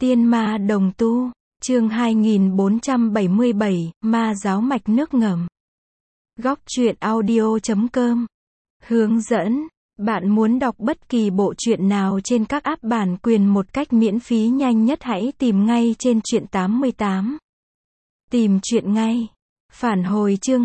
Tiên ma đồng tu, chương 2477, ma giáo mạch nước ngầm. Góc truyện audio.com. Hướng dẫn, bạn muốn đọc bất kỳ bộ truyện nào trên các app bản quyền một cách miễn phí nhanh nhất hãy tìm ngay trên truyện 88. Tìm truyện ngay. Phản hồi chương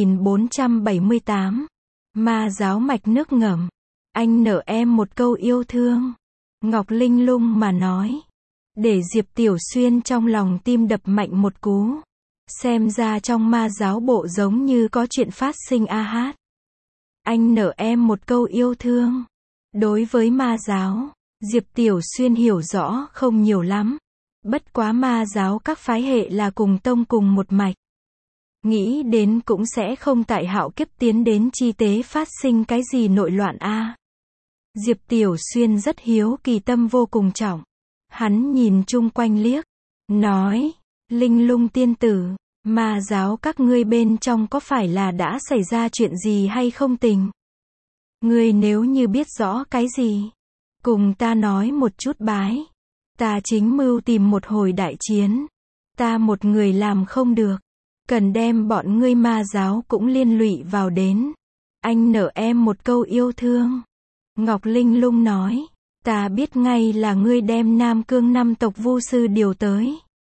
2478. Ma giáo mạch nước ngầm. Anh nợ em một câu yêu thương. Ngọc Linh lung mà nói. Để Diệp Tiểu Xuyên trong lòng tim đập mạnh một cú. Xem ra trong ma giáo bộ giống như có chuyện phát sinh a hát. Anh nợ em một câu yêu thương. Đối với ma giáo, Diệp Tiểu Xuyên hiểu rõ không nhiều lắm. Bất quá ma giáo các phái hệ là cùng tông cùng một mạch. Nghĩ đến cũng sẽ không tại hạo kiếp tiến đến chi tế phát sinh cái gì nội loạn a. Diệp Tiểu Xuyên rất hiếu kỳ, tâm vô cùng trọng. Hắn nhìn chung quanh liếc, nói, Linh lung tiên tử, ma giáo các ngươi bên trong có phải là đã xảy ra chuyện gì hay không tình? Ngươi nếu như biết rõ cái gì, cùng ta nói một chút bái. Ta chính mưu tìm một hồi đại chiến. Ta một người làm không được. Cần đem bọn ngươi ma giáo cũng liên lụy vào đến. Anh nợ em một câu yêu thương. Ngọc Linh lung nói. Ta biết ngay là ngươi đem Nam Cương 5 tộc vu sư điều tới.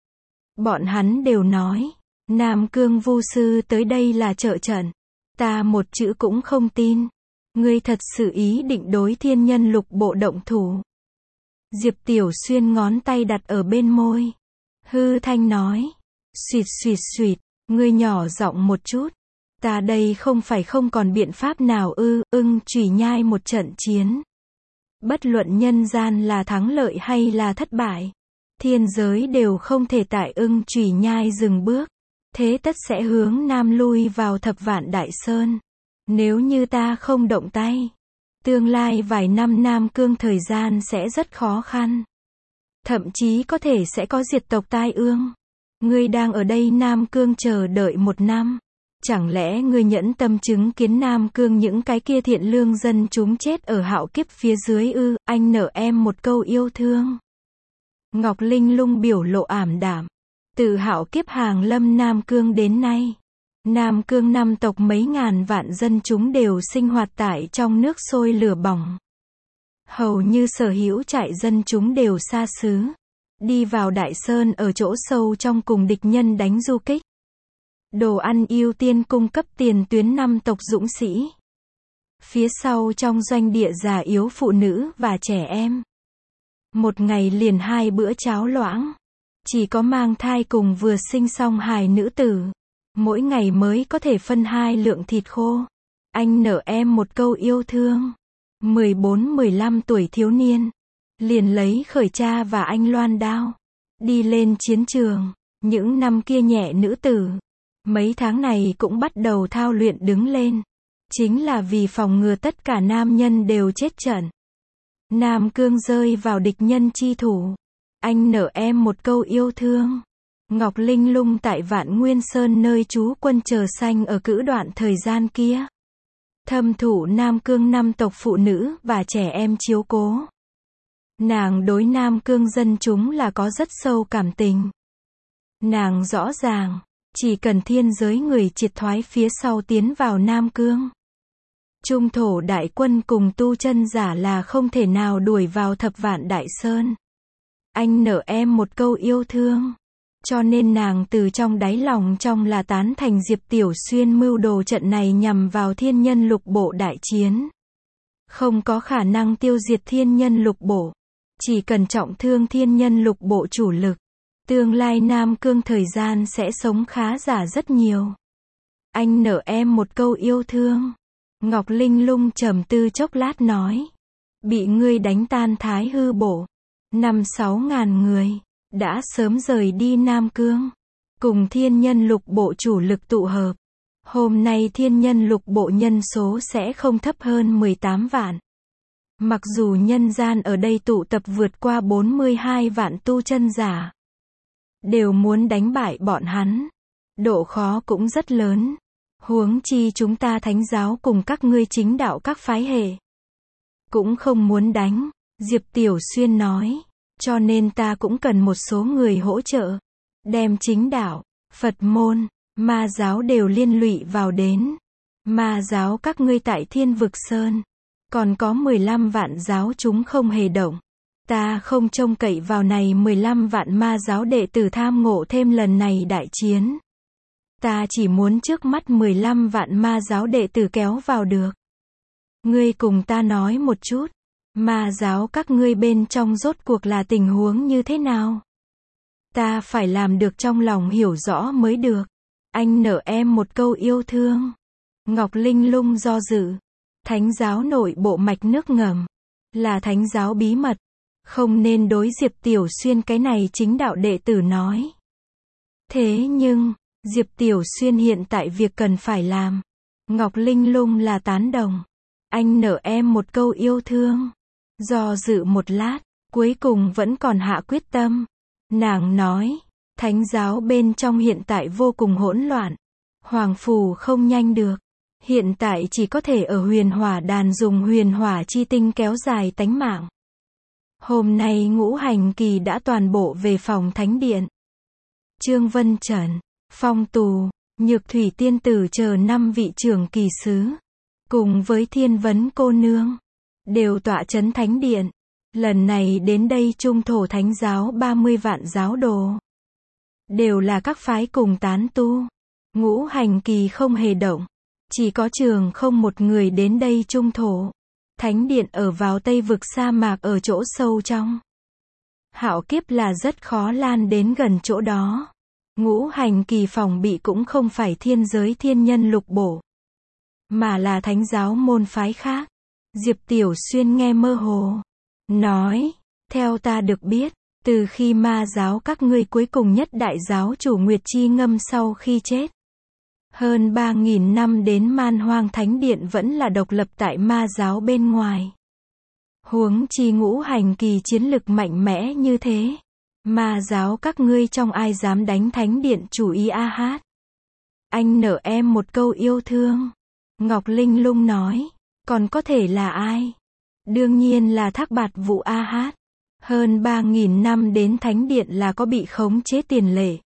Bọn hắn đều nói. Nam Cương vu sư tới đây là trợ trận. Ta một chữ cũng không tin. Ngươi thật sự ý định đối thiên nhân lục bộ động thủ. Diệp Tiểu Xuyên ngón tay đặt ở bên môi. Hư thanh nói. Xuyệt xuyệt xuyệt. Ngươi nhỏ giọng một chút. Ta đây không phải không còn biện pháp nào chủy nhai một trận chiến. Bất luận nhân gian là thắng lợi hay là thất bại. Thiên giới đều không thể tại chủy nhai dừng bước. Thế tất sẽ hướng nam lui vào Thập Vạn Đại Sơn. Nếu như ta không động tay. Tương lai vài năm Nam Cương thời gian sẽ rất khó khăn. Thậm chí có thể sẽ có diệt tộc tai ương. Ngươi đang ở đây Nam Cương chờ đợi 1 năm. Chẳng lẽ ngươi nhẫn tâm chứng kiến Nam Cương những cái kia thiện lương dân chúng chết ở hạo kiếp phía dưới anh nợ em một câu yêu thương. Ngọc Linh lung biểu lộ ảm đạm. Từ hạo kiếp hàng lâm Nam Cương đến nay. Nam Cương 5 tộc mấy ngàn vạn dân chúng đều sinh hoạt tại trong nước sôi lửa bỏng. Hầu như sở hữu trại dân chúng đều xa xứ. Đi vào Đại Sơn ở chỗ sâu trong cùng địch nhân đánh du kích. Đồ ăn ưu tiên cung cấp tiền tuyến 5 tộc dũng sĩ. Phía sau trong doanh địa già yếu phụ nữ và trẻ em. Một ngày liền 2 bữa cháo loãng. Chỉ có mang thai cùng vừa sinh xong hài nữ tử. Mỗi ngày mới có thể phân 2 lượng thịt khô. Anh nợ em một câu yêu thương. 14-15 tuổi thiếu niên. Liền lấy khởi cha và anh loan đao. Đi lên chiến trường. Những năm kia nhẹ nữ tử. Mấy tháng này cũng bắt đầu thao luyện đứng lên. Chính là vì phòng ngừa tất cả nam nhân đều chết trận. Nam Cương rơi vào địch nhân chi thủ. Anh nợ em một câu yêu thương. Ngọc Linh lung tại Vạn Nguyên Sơn nơi trú quân chờ xanh ở cữ đoạn thời gian kia. Thâm thủ Nam Cương 5 tộc phụ nữ và trẻ em chiếu cố. Nàng đối Nam Cương dân chúng là có rất sâu cảm tình. Nàng rõ ràng, chỉ cần thiên giới người triệt thoái phía sau tiến vào Nam Cương. Trung thổ đại quân cùng tu chân giả là không thể nào đuổi vào Thập Vạn Đại Sơn. Anh nợ em một câu yêu thương. Cho nên nàng từ trong đáy lòng trong là tán thành Diệp Tiểu Xuyên mưu đồ trận này nhằm vào thiên nhân lục bộ đại chiến. Không có khả năng tiêu diệt thiên nhân lục bộ. Chỉ cần trọng thương thiên nhân lục bộ chủ lực. Tương lai Nam Cương thời gian sẽ sống khá giả rất nhiều. Anh nợ em một câu yêu thương. Ngọc Linh lung trầm tư chốc lát nói. Bị ngươi đánh tan Thái Hư bộ. 5-6 ngàn người. Đã sớm rời đi Nam Cương. Cùng thiên nhân lục bộ chủ lực tụ hợp. Hôm nay thiên nhân lục bộ nhân số sẽ không thấp hơn 18 vạn. Mặc dù nhân gian ở đây tụ tập vượt qua 42 vạn tu chân giả. Đều muốn đánh bại bọn hắn. Độ khó cũng rất lớn. Huống chi chúng ta thánh giáo cùng các ngươi chính đạo các phái hệ. Cũng không muốn đánh. Diệp Tiểu Xuyên nói. Cho nên ta cũng cần một số người hỗ trợ. Đem chính đạo, Phật môn, ma giáo đều liên lụy vào đến. Ma giáo các ngươi tại Thiên Vực Sơn. Còn có 15 vạn giáo chúng không hề động. Ta không trông cậy vào này 15 vạn ma giáo đệ tử tham ngộ thêm lần này đại chiến. Ta chỉ muốn trước mắt 15 vạn ma giáo đệ tử kéo vào được. Ngươi cùng ta nói một chút. Ma giáo các ngươi bên trong rốt cuộc là tình huống như thế nào? Ta phải làm được trong lòng hiểu rõ mới được. Anh nợ em một câu yêu thương. Ngọc Linh Lung do dự. Thánh giáo nội bộ mạch nước ngầm. Là thánh giáo bí mật. Không nên đối Diệp Tiểu Xuyên cái này chính đạo đệ tử nói. Thế nhưng, Diệp Tiểu Xuyên hiện tại việc cần phải làm. Ngọc Linh Lung là tán đồng. Anh nợ em một câu yêu thương. Do dự một lát, cuối cùng vẫn còn hạ quyết tâm. Nàng nói, thánh giáo bên trong hiện tại vô cùng hỗn loạn. Hoàng phù không nhanh được. Hiện tại chỉ có thể ở huyền hỏa đàn dùng huyền hỏa chi tinh kéo dài tánh mạng. Hôm nay ngũ hành kỳ đã toàn bộ về phòng thánh điện. Trương Vân Trần, Phong Tù, Nhược Thủy Tiên Tử chờ 5 vị trưởng kỳ sứ. Cùng với Thiên Vấn cô nương. Đều tọa chấn thánh điện. Lần này đến đây trung thổ thánh giáo 30 vạn giáo đồ. Đều là các phái cùng tán tu. Ngũ hành kỳ không hề động. Chỉ có Trường Không một người đến đây trung thổ. Thánh điện ở vào Tây Vực sa mạc ở chỗ sâu trong. Hạo kiếp là rất khó lan đến gần chỗ đó. Ngũ hành kỳ phòng bị cũng không phải thiên giới thiên nhân lục bổ. Mà là thánh giáo môn phái khác. Diệp Tiểu Xuyên nghe mơ hồ. Nói, theo ta được biết, từ khi ma giáo các ngươi cuối cùng nhất đại giáo chủ Nguyệt Chi Ngâm sau khi chết. Hơn 3.000 năm đến Man Hoang Thánh Điện vẫn là độc lập tại ma giáo bên ngoài. Huống chi ngũ hành kỳ chiến lực mạnh mẽ như thế. Ma giáo các ngươi trong ai dám đánh Thánh Điện chủ ý a hát. Anh nợ em một câu yêu thương. Ngọc Linh Lung nói, còn có thể là ai? Đương nhiên là Thác Bạt Vũ a hát. Hơn 3.000 năm đến Thánh Điện là có bị khống chế tiền lệ.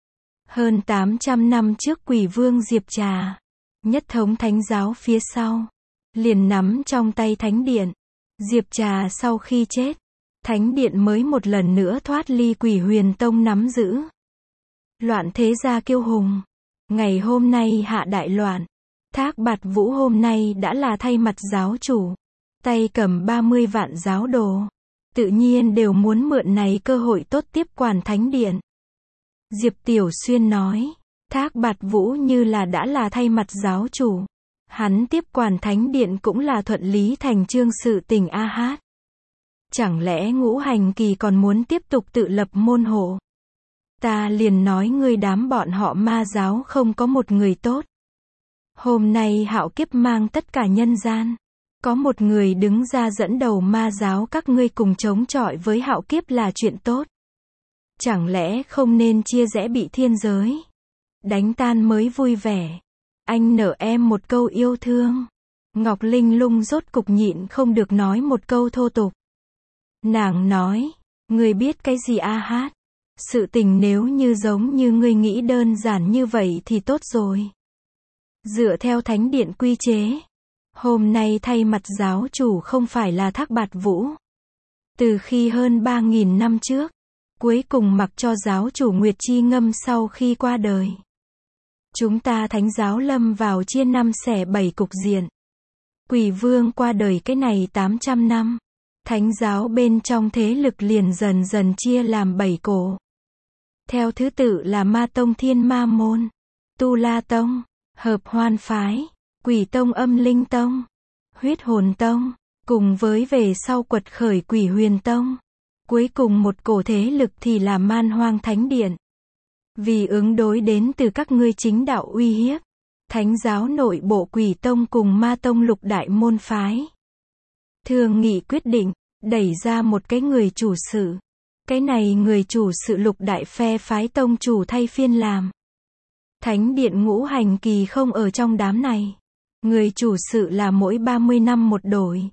Hơn 800 năm trước Quỷ Vương Diệp Trà, nhất thống thánh giáo phía sau, liền nắm trong tay Thánh Điện. Diệp Trà sau khi chết, Thánh Điện mới một lần nữa thoát ly Quỷ Huyền Tông nắm giữ. Loạn thế gia kiêu hùng. Ngày hôm nay hạ đại loạn. Thác Bạt Vũ hôm nay đã là thay mặt giáo chủ. Tay cầm 30 vạn giáo đồ. Tự nhiên đều muốn mượn này cơ hội tốt tiếp quản Thánh Điện. Diệp Tiểu Xuyên nói, Thác Bạt Vũ như là đã là thay mặt giáo chủ. Hắn tiếp quản Thánh Điện cũng là thuận lý thành chương sự tình a hát. Chẳng lẽ ngũ hành kỳ còn muốn tiếp tục tự lập môn hộ? Ta liền nói ngươi đám bọn họ ma giáo không có một người tốt. Hôm nay hạo kiếp mang tất cả nhân gian. Có một người đứng ra dẫn đầu ma giáo các ngươi cùng chống chọi với hạo kiếp là chuyện tốt. Chẳng lẽ không nên chia rẽ bị thiên giới? Đánh tan mới vui vẻ. Anh nợ em một câu yêu thương. Ngọc Linh Lung rốt cục nhịn không được nói một câu thô tục. Nàng nói, ngươi biết cái gì a hát? Sự tình nếu như giống như ngươi nghĩ đơn giản như vậy thì tốt rồi. Dựa theo Thánh Điện quy chế, hôm nay thay mặt giáo chủ không phải là Thác Bạt Vũ. Từ khi hơn 3.000 năm trước, cuối cùng mặc cho giáo chủ Nguyệt Chi Ngâm sau khi qua đời. Chúng ta thánh giáo lâm vào chia 5 xẻ 7 cục diện. Quỷ Vương qua đời cái này 800 năm. Thánh giáo bên trong thế lực liền dần dần chia làm 7 cổ. Theo thứ tự là Ma Tông Thiên Ma Môn, Tu La Tông, Hợp Hoan Phái, Quỷ Tông Âm Linh Tông, Huyết Hồn Tông, cùng với về sau quật khởi Quỷ Huyền Tông. Cuối cùng một cổ thế lực thì là Man Hoang Thánh Điện. Vì ứng đối đến từ các ngươi chính đạo uy hiếp, thánh giáo nội bộ Quỷ Tông cùng Ma Tông lục đại môn phái thương nghị quyết định, đẩy ra một cái người chủ sự. Cái này người chủ sự lục đại phe phái tông chủ thay phiên làm. Thánh Điện ngũ hành kỳ không ở trong đám này. Người chủ sự là mỗi 30 năm một đổi.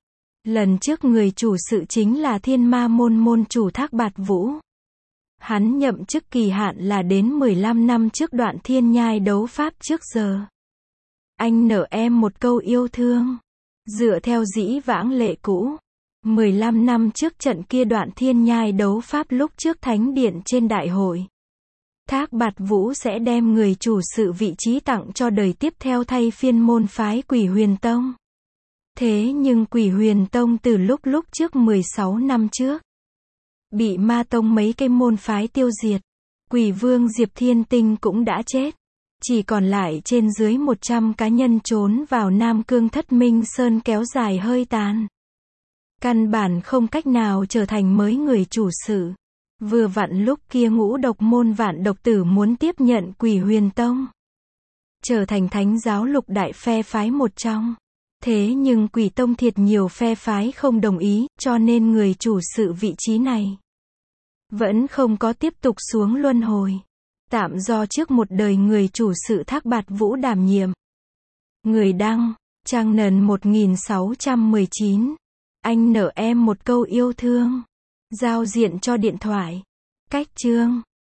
Lần trước người chủ sự chính là Thiên Ma môn môn chủ Thác Bạt Vũ. Hắn nhậm chức kỳ hạn là đến 15 năm trước đoạn thiên nhai đấu pháp trước giờ. Anh nợ em một câu yêu thương. Dựa theo dĩ vãng lệ cũ, 15 năm trước trận kia đoạn thiên nhai đấu pháp lúc trước thánh điện trên đại hội, Thác Bạt Vũ sẽ đem người chủ sự vị trí tặng cho đời tiếp theo thay phiên môn phái Quỷ Huyền Tông. Thế nhưng Quỷ Huyền Tông từ lúc trước 16 năm trước, bị Ma Tông mấy cái môn phái tiêu diệt. Quỷ Vương Diệp Thiên Tinh cũng đã chết. Chỉ còn lại trên dưới 100 cá nhân trốn vào Nam Cương Thất Minh Sơn kéo dài hơi tàn. Căn bản không cách nào trở thành mới người chủ sự. Vừa vặn lúc kia Ngũ Độc môn Vạn Độc Tử muốn tiếp nhận Quỷ Huyền Tông, trở thành thánh giáo lục đại phe phái một trong. Thế nhưng Quỷ Tông thiệt nhiều phe phái không đồng ý, cho nên người chủ sự vị trí này vẫn không có tiếp tục xuống luân hồi. Tạm do trước một đời người chủ sự Thác Bạt Vũ đảm nhiệm. Người đăng, Trang Nần 1619. Anh nợ em một câu yêu thương. Giao diện cho điện thoại. Cách chương